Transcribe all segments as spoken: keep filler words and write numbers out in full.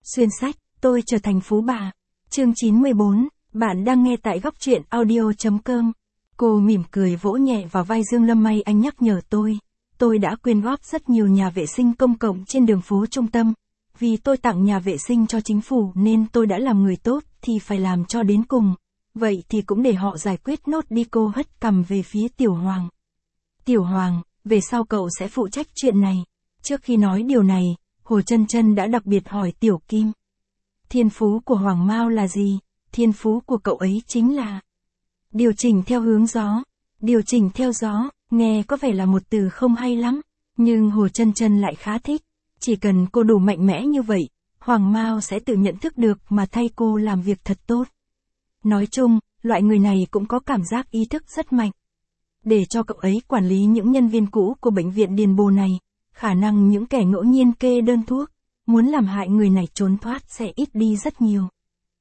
Xuyên sách, tôi trở thành phú bà. Chương chín mươi bốn, bạn đang nghe tại góc truyện audio chấm com. Cô mỉm cười vỗ nhẹ vào vai Dương Lâm. May anh nhắc nhở tôi. Tôi đã quyên góp rất nhiều nhà vệ sinh công cộng trên đường phố trung tâm. Vì tôi tặng nhà vệ sinh cho chính phủ nên tôi đã làm người tốt thì phải làm cho đến cùng. Vậy thì cũng để họ giải quyết nốt đi. Cô hất cằm về phía Tiểu Hoàng. Tiểu Hoàng, về sau cậu sẽ phụ trách chuyện này. Trước khi nói điều này, Hồ Chân Chân đã đặc biệt hỏi Tiểu Kim. Thiên phú của Hoàng Mao là gì? Thiên phú của cậu ấy chính là điều chỉnh theo hướng gió. Điều chỉnh theo gió, nghe có vẻ là một từ không hay lắm, nhưng Hồ Chân Chân lại khá thích. Chỉ cần cô đủ mạnh mẽ như vậy, Hoàng Mao sẽ tự nhận thức được mà thay cô làm việc thật tốt. Nói chung, loại người này cũng có cảm giác ý thức rất mạnh. Để cho cậu ấy quản lý những nhân viên cũ của bệnh viện Điền Bồ này, khả năng những kẻ ngẫu nhiên kê đơn thuốc, muốn làm hại người này trốn thoát sẽ ít đi rất nhiều.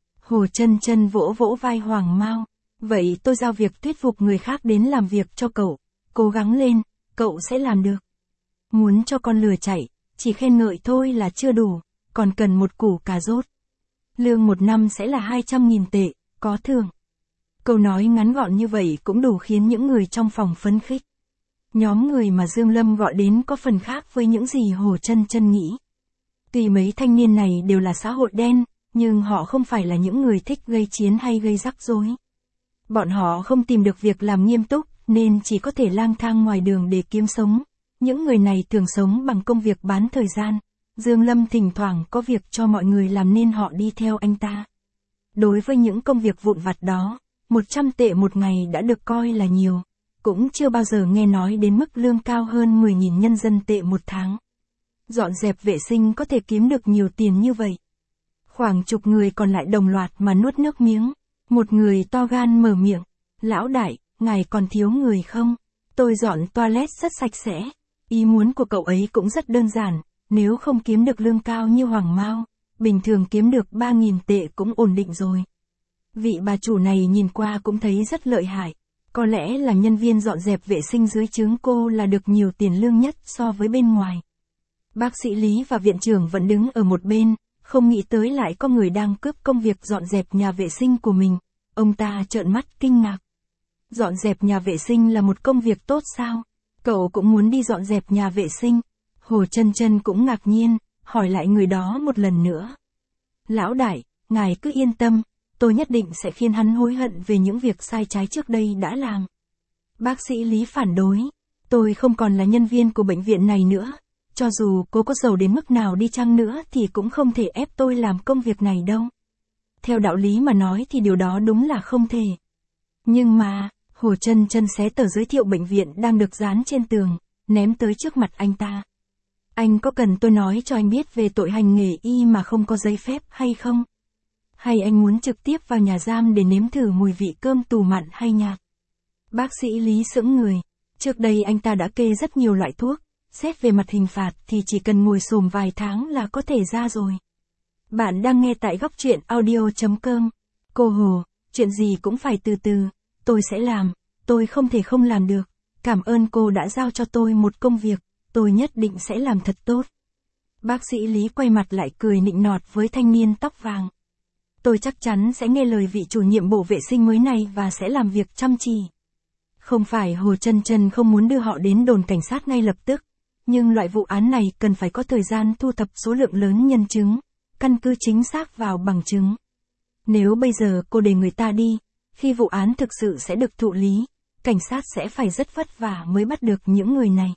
Hồ Chân Chân vỗ vỗ vai Hoàng Mao. Vậy tôi giao việc thuyết phục người khác đến làm việc cho cậu. Cố gắng lên, cậu sẽ làm được. Muốn cho con lừa chạy, chỉ khen ngợi thôi là chưa đủ, còn cần một củ cà rốt. Lương một năm sẽ là hai trăm nghìn tệ, có thưởng. Câu nói ngắn gọn như vậy cũng đủ khiến những người trong phòng phấn khích. Nhóm người mà Dương Lâm gọi đến có phần khác với những gì Hồ Chân Chân nghĩ. Tuy mấy thanh niên này đều là xã hội đen, nhưng họ không phải là những người thích gây chiến hay gây rắc rối. Bọn họ không tìm được việc làm nghiêm túc, nên chỉ có thể lang thang ngoài đường để kiếm sống. Những người này thường sống bằng công việc bán thời gian. Dương Lâm thỉnh thoảng có việc cho mọi người làm nên họ đi theo anh ta. Đối với những công việc vụn vặt đó, một trăm tệ một ngày đã được coi là nhiều. Cũng chưa bao giờ nghe nói đến mức lương cao hơn mười nghìn nhân dân tệ một tháng. Dọn dẹp vệ sinh có thể kiếm được nhiều tiền như vậy. Khoảng chục người còn lại đồng loạt mà nuốt nước miếng. Một người to gan mở miệng. Lão đại, ngài còn thiếu người không? Tôi dọn toilet rất sạch sẽ. Ý muốn của cậu ấy cũng rất đơn giản. Nếu không kiếm được lương cao như Hoàng Mao, bình thường kiếm được ba nghìn tệ cũng ổn định rồi. Vị bà chủ này nhìn qua cũng thấy rất lợi hại. Có lẽ là nhân viên dọn dẹp vệ sinh dưới trướng cô là được nhiều tiền lương nhất so với bên ngoài. Bác sĩ Lý và viện trưởng vẫn đứng ở một bên, không nghĩ tới lại có người đang cướp công việc dọn dẹp nhà vệ sinh của mình. Ông ta trợn mắt kinh ngạc. Dọn dẹp nhà vệ sinh là một công việc tốt sao? Cậu cũng muốn đi dọn dẹp nhà vệ sinh? Hồ Chân Chân cũng ngạc nhiên, hỏi lại người đó một lần nữa. Lão đại, ngài cứ yên tâm, tôi nhất định sẽ khiến hắn hối hận về những việc sai trái trước đây đã làm. Bác sĩ Lý phản đối. Tôi không còn là nhân viên của bệnh viện này nữa. Cho dù cô có giàu đến mức nào đi chăng nữa thì cũng không thể ép tôi làm công việc này đâu. Theo đạo lý mà nói thì điều đó đúng là không thể. Nhưng mà, Hồ Chân Chân xé tờ giới thiệu bệnh viện đang được dán trên tường, ném tới trước mặt anh ta. Anh có cần tôi nói cho anh biết về tội hành nghề y mà không có giấy phép hay không? Hay anh muốn trực tiếp vào nhà giam để nếm thử mùi vị cơm tù mặn hay nhạt? Bác sĩ Lý sững người. Trước đây anh ta đã kê rất nhiều loại thuốc. Xét về mặt hình phạt thì chỉ cần ngồi xổm vài tháng là có thể ra rồi. Bạn đang nghe tại góc truyện audio chấm com. Cô Hồ, chuyện gì cũng phải từ từ. Tôi sẽ làm. Tôi không thể không làm được. Cảm ơn cô đã giao cho tôi một công việc. Tôi nhất định sẽ làm thật tốt. Bác sĩ Lý quay mặt lại cười nịnh nọt với thanh niên tóc vàng. Tôi chắc chắn sẽ nghe lời vị chủ nhiệm bộ vệ sinh mới này và sẽ làm việc chăm chỉ. Không phải Hồ Chân Chân không muốn đưa họ đến đồn cảnh sát ngay lập tức. Nhưng loại vụ án này cần phải có thời gian thu thập số lượng lớn nhân chứng, căn cứ chính xác vào bằng chứng. Nếu bây giờ cô để người ta đi, khi vụ án thực sự sẽ được thụ lý, cảnh sát sẽ phải rất vất vả mới bắt được những người này.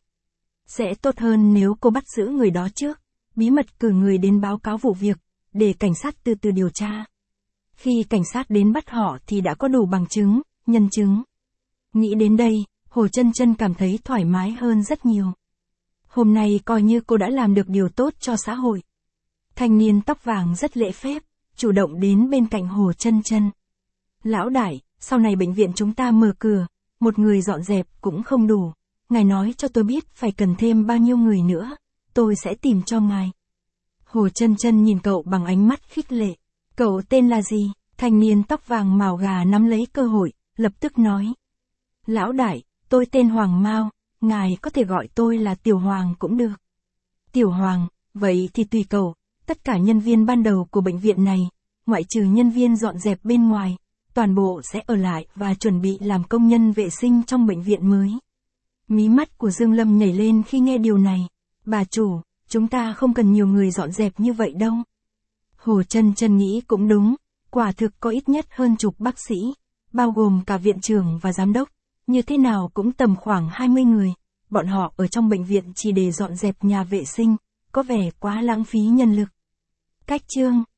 Sẽ tốt hơn nếu cô bắt giữ người đó trước, bí mật cử người đến báo cáo vụ việc, để cảnh sát từ từ điều tra. Khi cảnh sát đến bắt họ thì đã có đủ bằng chứng, nhân chứng. Nghĩ đến đây, Hồ Chân Chân cảm thấy thoải mái hơn rất nhiều. Hôm nay coi như cô đã làm được điều tốt cho xã hội. Thanh niên tóc vàng rất lễ phép, chủ động đến bên cạnh Hồ Chân Chân. Lão đại, sau này bệnh viện chúng ta mở cửa, một người dọn dẹp cũng không đủ. Ngài nói cho tôi biết phải cần thêm bao nhiêu người nữa, tôi sẽ tìm cho ngài. Hồ Chân Chân nhìn cậu bằng ánh mắt khích lệ. Cậu tên là gì? Thanh niên tóc vàng mào gà nắm lấy cơ hội, lập tức nói. Lão đại, tôi tên Hoàng Mao. Ngài có thể gọi tôi là Tiểu Hoàng cũng được. Tiểu Hoàng, vậy thì tùy cậu, Tất cả nhân viên ban đầu của bệnh viện này, ngoại trừ nhân viên dọn dẹp bên ngoài, toàn bộ sẽ ở lại và chuẩn bị làm công nhân vệ sinh trong bệnh viện mới. Mí mắt của Dương Lâm nhảy lên khi nghe điều này. Bà chủ, chúng ta không cần nhiều người dọn dẹp như vậy đâu. Hồ Chân Chân nghĩ cũng đúng, quả thực có ít nhất hơn chục bác sĩ, bao gồm cả viện trưởng và giám đốc, như thế nào cũng tầm khoảng hai mươi người, bọn họ ở trong bệnh viện chỉ để dọn dẹp nhà vệ sinh, có vẻ quá lãng phí nhân lực. Cách chương